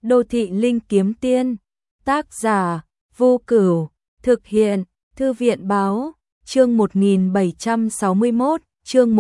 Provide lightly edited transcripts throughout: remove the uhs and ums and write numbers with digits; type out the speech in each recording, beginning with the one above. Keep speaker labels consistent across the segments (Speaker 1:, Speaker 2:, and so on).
Speaker 1: Đô thị linh kiếm tiên. Tác giả Vô Cửu. Thực hiện Thư viện báo. Chương 1761, chương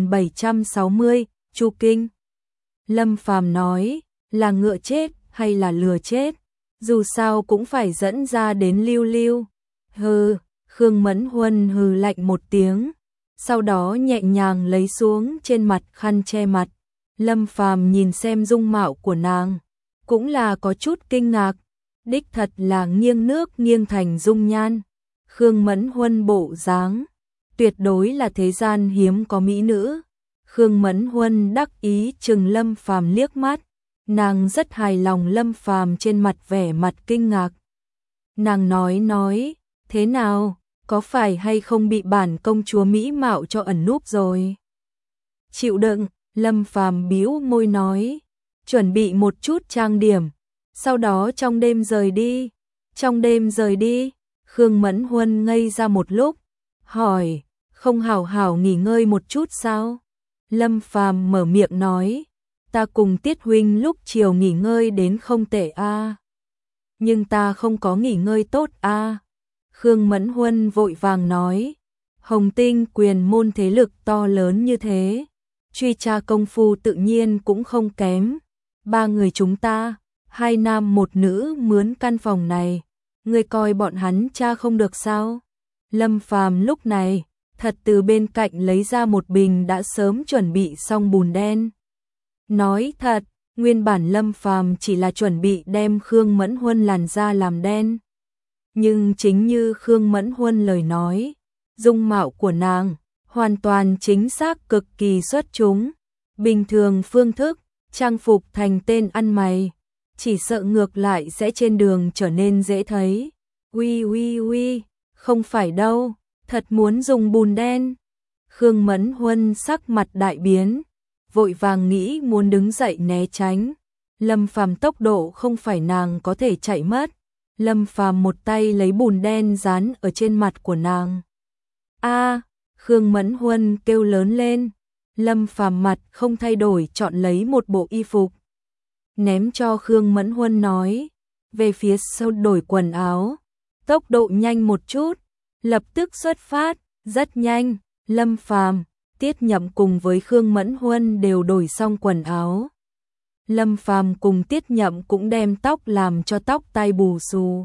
Speaker 1: 1760, Chu Kinh. Lâm Phàm nói, là ngựa chết hay là lừa chết, dù sao cũng phải dẫn ra đến Lưu Lưu. Hừ, Khương Mẫn Huân hừ lạnh một tiếng, sau đó nhẹ nhàng lấy xuống trên mặt khăn che mặt. Lâm Phàm nhìn xem dung mạo của nàng, cũng là có chút kinh ngạc, đích thật là nghiêng nước nghiêng thành dung nhan. Khương Mẫn Huân bộ dáng, tuyệt đối là thế gian hiếm có mỹ nữ. Khương Mẫn Huân đắc ý chừng Lâm Phàm liếc mắt, nàng rất hài lòng Lâm Phàm trên mặt vẻ mặt kinh ngạc. Nàng nói, thế nào, có phải hay không bị bản công chúa mỹ mạo cho ẩn núp rồi? Chịu đựng, Lâm Phàm bĩu môi nói, chuẩn bị một chút trang điểm, sau đó trong đêm rời đi. Trong đêm rời đi? Khương Mẫn Huân ngây ra một lúc, hỏi, không hảo hảo nghỉ ngơi một chút sao? Lâm Phàm mở miệng nói, ta cùng Tiết huynh lúc chiều nghỉ ngơi đến không tệ a. Nhưng ta không có nghỉ ngơi tốt a. Khương Mẫn Huân vội vàng nói, Hồng Tinh quyền môn thế lực to lớn như thế, truy tra công phu tự nhiên cũng không kém. Ba người chúng ta, hai nam một nữ mướn căn phòng này, ngươi coi bọn hắn tra không được sao? Lâm Phàm lúc này thật từ bên cạnh lấy ra một bình đã sớm chuẩn bị xong bùn đen. Nói thật, nguyên bản Lâm Phàm chỉ là chuẩn bị đem Khương Mẫn Huân làn da làm đen. Nhưng chính như Khương Mẫn Huân lời nói, dung mạo của nàng hoàn toàn chính xác cực kỳ xuất chúng. Bình thường phương thức, trang phục thành tên ăn mày, chỉ sợ ngược lại sẽ trên đường trở nên dễ thấy. Uy, không phải đâu, thật muốn dùng bùn đen. Khương Mẫn Huân sắc mặt đại biến, vội vàng nghĩ muốn đứng dậy né tránh. Lâm Phàm tốc độ không phải nàng có thể chạy mất. Lâm Phàm một tay lấy bùn đen dán ở trên mặt của nàng. A, Khương Mẫn Huân kêu lớn lên. Lâm Phàm mặt không thay đổi chọn lấy một bộ y phục, ném cho Khương Mẫn Huân nói, về phía sau đổi quần áo, tốc độ nhanh một chút, lập tức xuất phát. Rất nhanh, Lâm Phàm, Tiết Nhậm cùng với Khương Mẫn Huân đều đổi xong quần áo. Lâm Phàm cùng Tiết Nhậm cũng đem tóc làm cho tóc tai bù xù,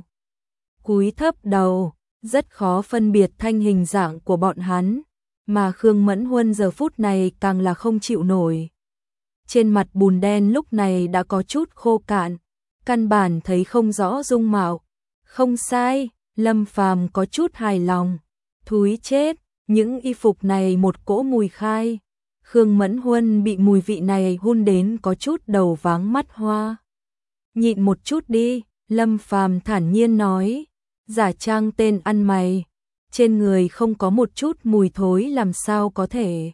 Speaker 1: cúi thấp đầu, rất khó phân biệt thanh hình dạng của bọn hắn, mà Khương Mẫn Huân giờ phút này càng là không chịu nổi. Trên mặt bùn đen lúc này đã có chút khô cạn, căn bản thấy không rõ dung mạo. Không sai, Lâm Phàm có chút hài lòng. Thúi chết, những y phục này một cỗ mùi khai. Khương Mẫn Huân bị mùi vị này hun đến có chút đầu váng mắt hoa. Nhịn một chút đi, Lâm Phàm thản nhiên nói, giả trang tên ăn mày, trên người không có một chút mùi thối làm sao có thể.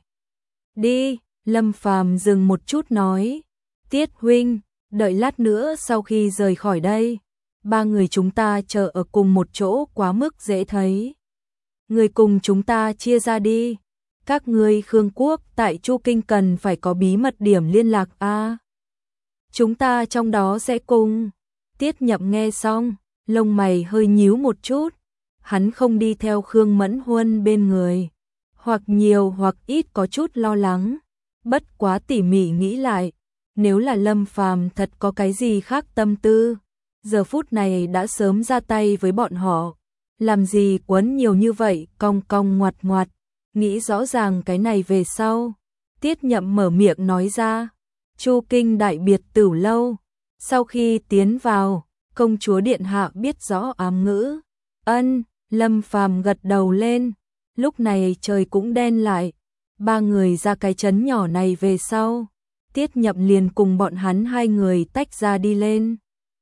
Speaker 1: Đi, Lâm Phàm dừng một chút nói, Tiết huynh, đợi lát nữa sau khi rời khỏi đây, ba người chúng ta chờ ở cùng một chỗ quá mức dễ thấy. Người cùng chúng ta chia ra đi, các ngươi Khương quốc tại Chu Kinh cần phải có bí mật điểm liên lạc a. Chúng ta trong đó sẽ cùng. Tiết Nhậm nghe xong, lông mày hơi nhíu một chút, hắn không đi theo Khương Mẫn Huân bên người, hoặc nhiều hoặc ít có chút lo lắng. Bất quá tỉ mỉ nghĩ lại, nếu là Lâm Phàm thật có cái gì khác tâm tư, giờ phút này đã sớm ra tay với bọn họ, làm gì quấn nhiều như vậy, cong cong ngoặt ngoặt. Nghĩ rõ ràng cái này về sau, Tiết Nhậm mở miệng nói ra, Chu Kinh đại biệt tử lâu, sau khi tiến vào, công chúa điện hạ biết rõ ám ngữ. Ân, Lâm Phàm gật đầu lên. Lúc này trời cũng đen lại, ba người ra cái trấn nhỏ này về sau, Tiết Nhậm liền cùng bọn hắn hai người tách ra đi lên.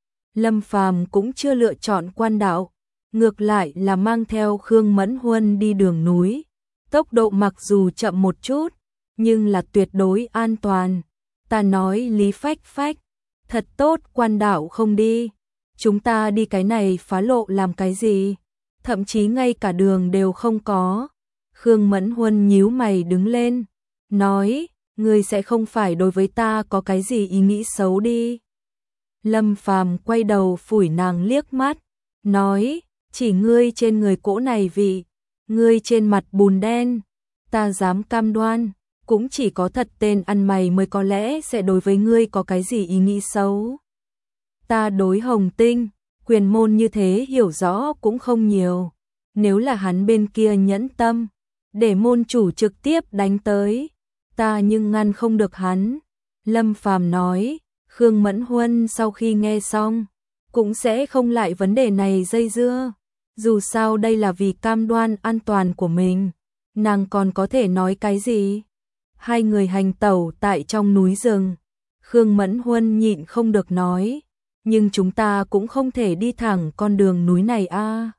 Speaker 1: Lâm Phàm cũng chưa lựa chọn quan đạo, ngược lại là mang theo Khương Mẫn Huân đi đường núi. Tốc độ mặc dù chậm một chút, nhưng là tuyệt đối an toàn. Ta nói lý phách phách, thật tốt quan đạo không đi. Chúng ta đi cái này phá lộ làm cái gì? Thậm chí ngay cả đường đều không có. Khương Mẫn Huân nhíu mày đứng lên, nói, ngươi sẽ không phải đối với ta có cái gì ý nghĩ xấu đi. Lâm Phàm quay đầu phủi nàng liếc mắt, nói, chỉ ngươi trên người cỗ này vị, ngươi trên mặt bùn đen, ta dám cam đoan, cũng chỉ có thật tên ăn mày mới có lẽ sẽ đối với ngươi có cái gì ý nghĩ xấu. Ta đối Hồng Tinh, quyền môn như thế hiểu rõ cũng không nhiều, nếu là hắn bên kia nhẫn tâm, để môn chủ trực tiếp đánh tới, ta nhưng ngăn không được hắn. Lâm Phàm nói, Khương Mẫn Huân sau khi nghe xong, cũng sẽ không lại vấn đề này dây dưa, dù sao đây là vì cam đoan an toàn của mình, nàng còn có thể nói cái gì. Hai người hành tẩu tại trong núi rừng, Khương Mẫn Huân nhịn không được nói, nhưng chúng ta cũng không thể đi thẳng con đường núi này a.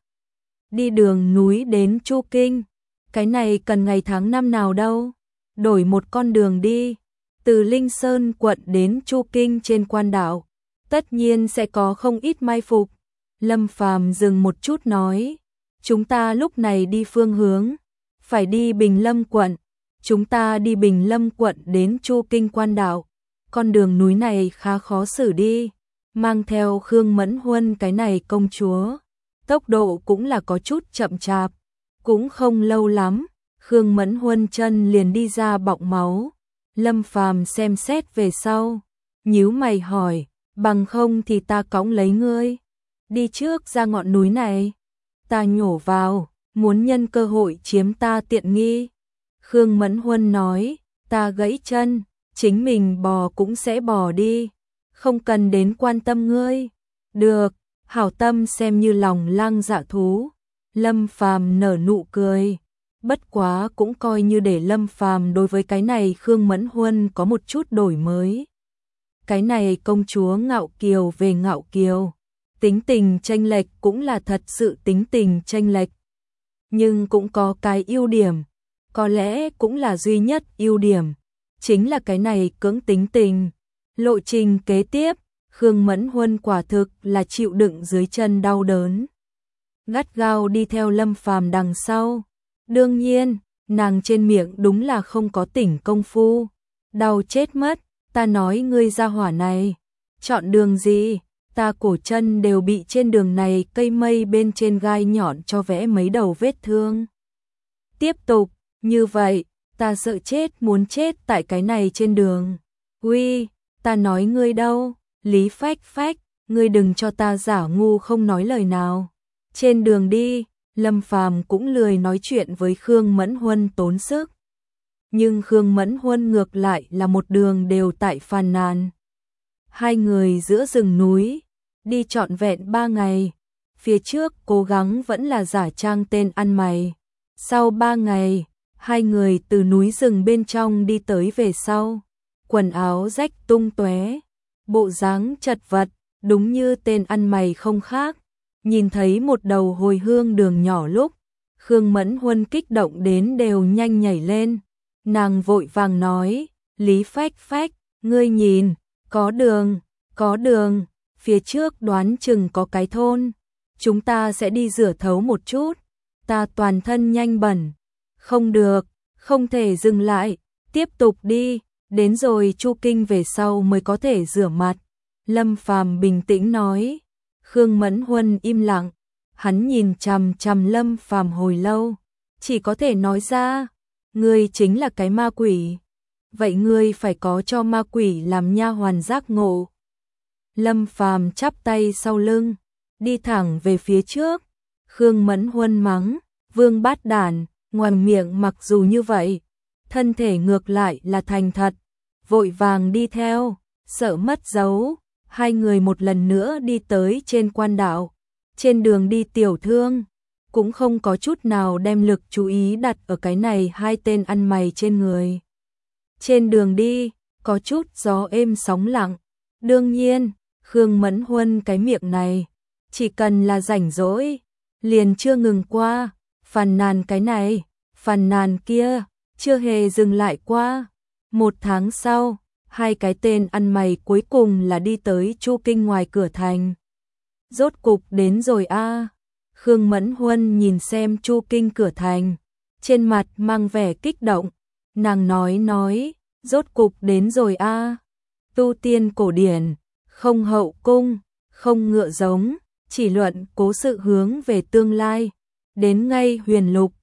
Speaker 1: Đi đường núi đến Chu Kinh, cái này cần ngày tháng năm nào đâu, đổi một con đường đi, từ Linh Sơn quận đến Chu Kinh trên quan đảo, tất nhiên sẽ có không ít mai phục. Lâm Phàm dừng một chút nói, chúng ta lúc này đi phương hướng, phải đi Bình Lâm quận, chúng ta đi Bình Lâm quận đến Chu Kinh quan đảo, con đường núi này khá khó xử đi, mang theo Khương Mẫn Huân cái này công chúa, tốc độ cũng là có chút chậm chạp, cũng không lâu lắm, Khương Mẫn Huân chân liền đi ra bọng máu. Lâm Phàm xem xét về sau, nhíu mày hỏi, bằng không thì ta cõng lấy ngươi, đi trước ra ngọn núi này, ta nhổ vào, muốn nhân cơ hội chiếm ta tiện nghi. Khương Mẫn Huân nói, ta gãy chân, chính mình bò cũng sẽ bò đi, không cần đến quan tâm ngươi. Được, hảo tâm xem như lòng lang dạ thú. Lâm Phàm nở nụ cười. Bất quá cũng coi như để Lâm Phàm đối với cái này Khương Mẫn Huân có một chút đổi mới. Cái này công chúa ngạo kiều về ngạo kiều, tính tình chênh lệch cũng là thật sự tính tình chênh lệch. Nhưng cũng có cái ưu điểm, có lẽ cũng là duy nhất ưu điểm, chính là cái này cưỡng tính tình. Lộ trình kế tiếp, Khương Mẫn Huân quả thực là chịu đựng dưới chân đau đớn, gắt gao đi theo Lâm Phàm đằng sau. Đương nhiên, nàng trên miệng đúng là không có tỉnh công phu, đau chết mất, ta nói ngươi ra hỏa này, chọn đường gì, ta cổ chân đều bị trên đường này cây mây bên trên gai nhọn cho vẽ mấy đầu vết thương. Tiếp tục, như vậy, ta sợ chết muốn chết tại cái này trên đường. Uy, ta nói ngươi đâu, Lý Phách Phách, ngươi đừng cho ta giả ngu không nói lời nào. Trên đường đi, Lâm Phàm cũng lười nói chuyện với Khương Mẫn Huân tốn sức. Nhưng Khương Mẫn Huân ngược lại là một đường đều tại phàn nàn. Hai người giữa rừng núi, đi trọn vẹn 3 ngày. Phía trước cố gắng vẫn là giả trang tên ăn mày. Sau 3 ngày, hai người từ núi rừng bên trong đi tới về sau. Quần áo rách tung tóe, bộ dáng chật vật, đúng như tên ăn mày không khác. Nhìn thấy một đầu hồi hương đường nhỏ lúc, Khương Mẫn Huân kích động đến đều nhanh nhảy lên. Nàng vội vàng nói, Lý Phách Phách, ngươi nhìn, có đường, phía trước đoán chừng có cái thôn. Chúng ta sẽ đi rửa thấu một chút, ta toàn thân nhanh bẩn. Không được, không thể dừng lại, tiếp tục đi, đến rồi Chu Kinh về sau mới có thể rửa mặt. Lâm Phàm bình tĩnh nói. Khương Mẫn Huân im lặng, hắn nhìn chằm chằm Lâm Phàm hồi lâu, chỉ có thể nói ra, ngươi chính là cái ma quỷ, vậy ngươi phải có cho ma quỷ làm nha hoàn giác ngộ. Lâm Phàm chắp tay sau lưng, đi thẳng về phía trước. Khương Mẫn Huân mắng, Vương bát đản, ngoài miệng mặc dù như vậy, thân thể ngược lại là thành thật, vội vàng đi theo, sợ mất dấu. Hai người một lần nữa đi tới trên quan đảo. Trên đường đi tiểu thương, cũng không có chút nào đem lực chú ý đặt ở cái này hai tên ăn mày trên người. Trên đường đi, có chút gió êm sóng lặng. Đương nhiên, Khương Mẫn Huân cái miệng này, chỉ cần là rảnh rỗi, liền chưa ngừng qua, phàn nàn cái này, phàn nàn kia, chưa hề dừng lại qua. 1 tháng sau, hai cái tên ăn mày cuối cùng là đi tới Chu Kinh ngoài cửa thành. Rốt cục đến rồi a. Khương Mẫn Huân nhìn xem Chu Kinh cửa thành, trên mặt mang vẻ kích động. Nàng nói, rốt cục đến rồi a. Tu tiên cổ điển, không hậu cung, không ngựa giống, chỉ luận cố sự hướng về tương lai. Đến ngay Huyền Lục,